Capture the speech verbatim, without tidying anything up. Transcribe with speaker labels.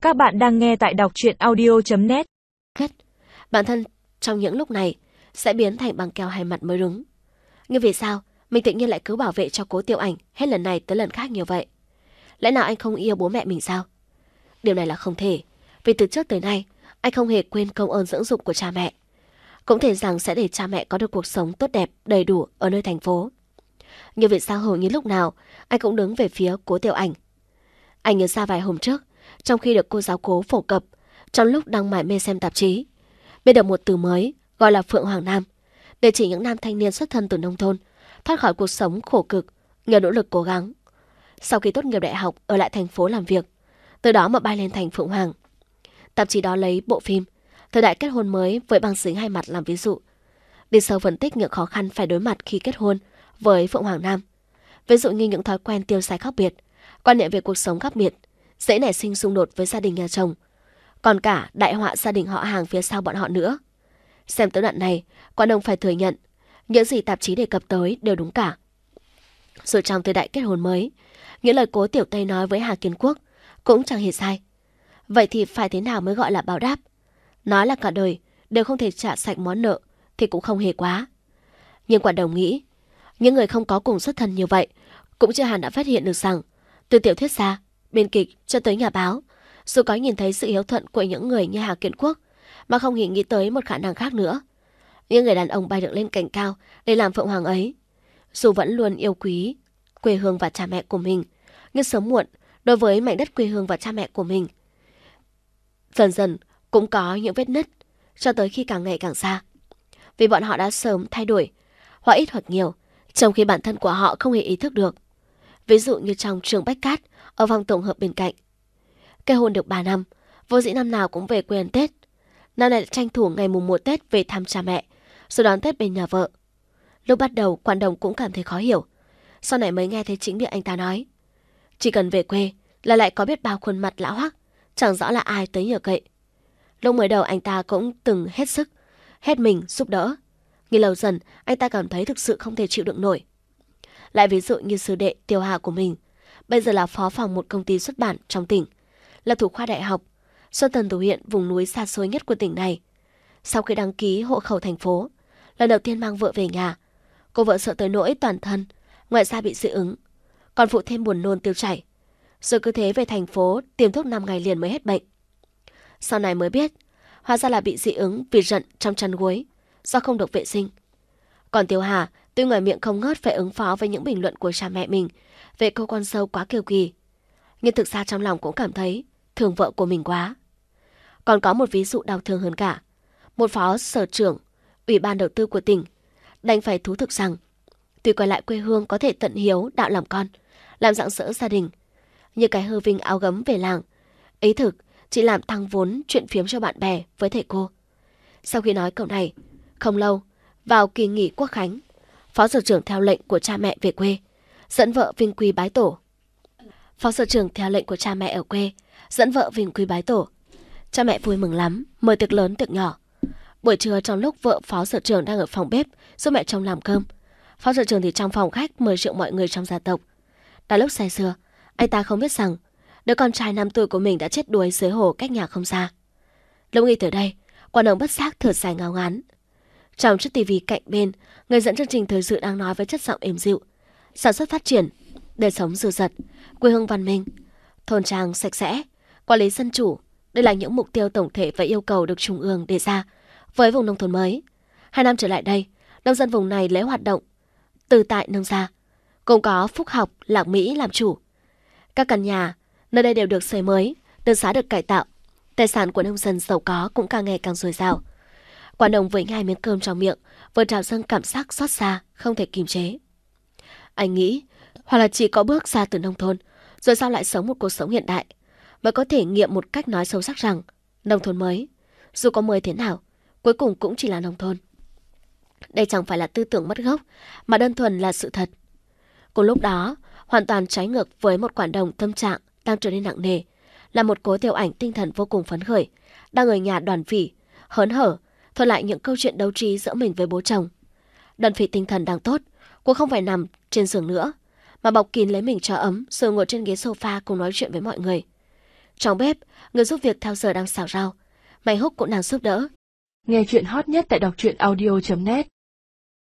Speaker 1: Các bạn đang nghe tại đọc truyện audio chấm net.
Speaker 2: Bản thân trong những lúc này sẽ biến thành băng keo hai mặt mới đúng. Nhưng vì sao mình tự nhiên lại cứ bảo vệ cho Cố Tiểu Ảnh hết lần này tới lần khác như vậy? Lẽ nào anh không yêu bố mẹ mình sao? Điều này là không thể, vì từ trước tới nay anh không hề quên công ơn dưỡng dục của cha mẹ. Cũng thể rằng sẽ để cha mẹ có được cuộc sống tốt đẹp, đầy đủ ở nơi thành phố. Nhưng vì sao hầu như lúc nào anh cũng đứng về phía Cố Tiểu Ảnh? Anh nhớ ra vài hôm trước, trong khi được cô giáo Cố phổ cập, trong lúc đang mải mê xem tạp chí, biết được một từ mới gọi là Phượng Hoàng Nam, để chỉ những nam thanh niên xuất thân từ nông thôn thoát khỏi cuộc sống khổ cực nhờ nỗ lực cố gắng. Sau khi tốt nghiệp đại học ở lại thành phố làm việc, từ đó mà bay lên thành Phượng Hoàng. Tạp chí đó lấy bộ phim Thời đại kết hôn mới với băng dính hai mặt làm ví dụ, đi sâu phân tích những khó khăn phải đối mặt khi kết hôn với Phượng Hoàng Nam. Ví dụ như những thói quen tiêu xài khác biệt, quan niệm về cuộc sống khác biệt, dễ nảy sinh xung đột với gia đình nhà chồng, còn cả đại họa gia đình họ hàng phía sau bọn họ nữa. Xem tới đoạn này, Quan Đông phải thừa nhận, những gì tạp chí đề cập tới đều đúng cả. Rồi trong thời đại kết hôn mới, những lời Cố Tiểu Tây nói với Hà Kiến Quốc cũng chẳng hề sai. Vậy thì phải thế nào mới gọi là báo đáp? Nói là cả đời đều không thể trả sạch món nợ thì cũng không hề quá. Nhưng Quan Đông nghĩ, những người không có cùng xuất thân như vậy cũng chưa hẳn đã phát hiện được rằng, từ tiểu thuyết gia, biên kịch cho tới nhà báo, dù có nhìn thấy sự hiếu thuận của những người như Hà Kiến Quốc, mà không hề nghĩ tới một khả năng khác nữa. Những người đàn ông bay được lên cành cao để làm Phượng Hoàng ấy, dù vẫn luôn yêu quý quê hương và cha mẹ của mình, nhưng sớm muộn đối với mảnh đất quê hương và cha mẹ của mình, dần dần cũng có những vết nứt, cho tới khi càng ngày càng xa. Vì bọn họ đã sớm thay đổi, hoặc ít hoặc nhiều, trong khi bản thân của họ không hề ý thức được. Ví dụ như trong trường Bách Cát ở phòng tổng hợp bên cạnh. Kết hôn được ba năm, vô dĩ năm nào cũng về quê ăn Tết. Năm nay tranh thủ ngày mùng một Tết về thăm cha mẹ, rồi đón Tết bên nhà vợ. Lúc bắt đầu, Quan Đông cũng cảm thấy khó hiểu. Sau này mới nghe thấy chính miệng anh ta nói, chỉ cần về quê là lại có biết bao khuôn mặt lão hoắc, chẳng rõ là ai tới nhờ cậy. Lúc mới đầu anh ta cũng từng hết sức, hết mình giúp đỡ. Nhưng lâu dần, anh ta cảm thấy thực sự không thể chịu đựng nổi. Lại ví dụ như sư đệ Tiêu Hà của mình, bây giờ là phó phòng một công ty xuất bản trong tỉnh, là thủ khoa đại học, xuất thân từ huyện vùng núi xa xôi nhất của tỉnh này. Sau khi đăng ký hộ khẩu thành phố, lần đầu tiên mang vợ về nhà, cô vợ sợ tới nỗi toàn thân, ngoài ra bị dị ứng, còn phụ thêm buồn nôn tiêu chảy. Rồi cứ thế về thành phố tiêm thuốc năm ngày liền mới hết bệnh. Sau này mới biết, hóa ra là bị dị ứng vì rận trong chăn gối, do không được vệ sinh. Còn Tiêu Hà tuy ngoài miệng không ngớt phải ứng phó với những bình luận của cha mẹ mình về cô con dâu quá kiêu kỳ, nhưng thực ra trong lòng cũng cảm thấy thương vợ của mình quá. Còn có một ví dụ đau thương hơn cả. Một phó sở trưởng Ủy ban đầu tư của tỉnh đành phải thú thực rằng, tuy quay lại quê hương có thể tận hiếu đạo làm con, làm rạng rỡ gia đình, như cái hư vinh áo gấm về làng, ý thực chỉ làm tăng vốn chuyện phiếm cho bạn bè với thầy cô. Sau khi nói câu này, không lâu, vào kỳ nghỉ Quốc khánh, phó sở trưởng theo lệnh của cha mẹ về quê, dẫn vợ vinh quy bái tổ. Phó sở trưởng theo lệnh của cha mẹ ở quê, dẫn vợ vinh quy bái tổ. Cha mẹ vui mừng lắm, mời tiệc lớn tiệc nhỏ. Buổi trưa trong lúc vợ phó sở trưởng đang ở phòng bếp giúp mẹ chồng làm cơm, phó sở trưởng thì trong phòng khách mời rượu mọi người trong gia tộc. Đã lúc say sưa, anh ta không biết rằng đứa con trai năm tuổi của mình đã chết đuối dưới hồ cách nhà không xa. Lúc nghĩ tới đây, Quan ông bất giác thở dài ngao ngán. Trong chiếc tivi cạnh bên, người dẫn chương trình thời sự đang nói với chất giọng êm dịu: sản xuất phát triển, đời sống dư dật, quê hương văn minh, thôn trang sạch sẽ, quản lý dân chủ. Đây là những mục tiêu tổng thể và yêu cầu được Trung ương đề ra với vùng nông thôn mới. Hai năm trở lại đây, nông dân vùng này lấy hoạt động từ tại nông gia, cũng có Phúc Học, Lạc Mỹ làm chủ. Các căn nhà nơi đây đều được xây mới, đường xá được cải tạo, tài sản của nông dân giàu có cũng càng ngày càng dồi dào. Quan Đông với hai miếng cơm trong miệng vừa trào dâng cảm giác xót xa không thể kìm chế. Anh nghĩ, hoặc là chỉ có bước ra từ nông thôn, rồi sau lại sống một cuộc sống hiện đại, mới có thể nghiệm một cách nói sâu sắc rằng nông thôn mới, dù có mới thế nào, cuối cùng cũng chỉ là nông thôn. Đây chẳng phải là tư tưởng mất gốc, mà đơn thuần là sự thật. Cùng lúc đó, hoàn toàn trái ngược với một Quan Đông tâm trạng đang trở nên nặng nề, là một Cố Tiểu Ảnh tinh thần vô cùng phấn khởi, đang ở nhà đoàn phỉ, hớn hở, thuật lại những câu chuyện đấu trí giữa mình với bố chồng. Đoàn phỉ tinh thần đang tốt, cô không phải nằm trên giường nữa, mà bọc kín lấy mình cho ấm rồi ngồi trên ghế sofa cùng nói chuyện với mọi người. Trong bếp, người giúp việc theo giờ đang xào rau. Mạnh Húc cũng đang giúp đỡ.
Speaker 1: Nghe chuyện hot nhất tại đọc truyện audio chấm net.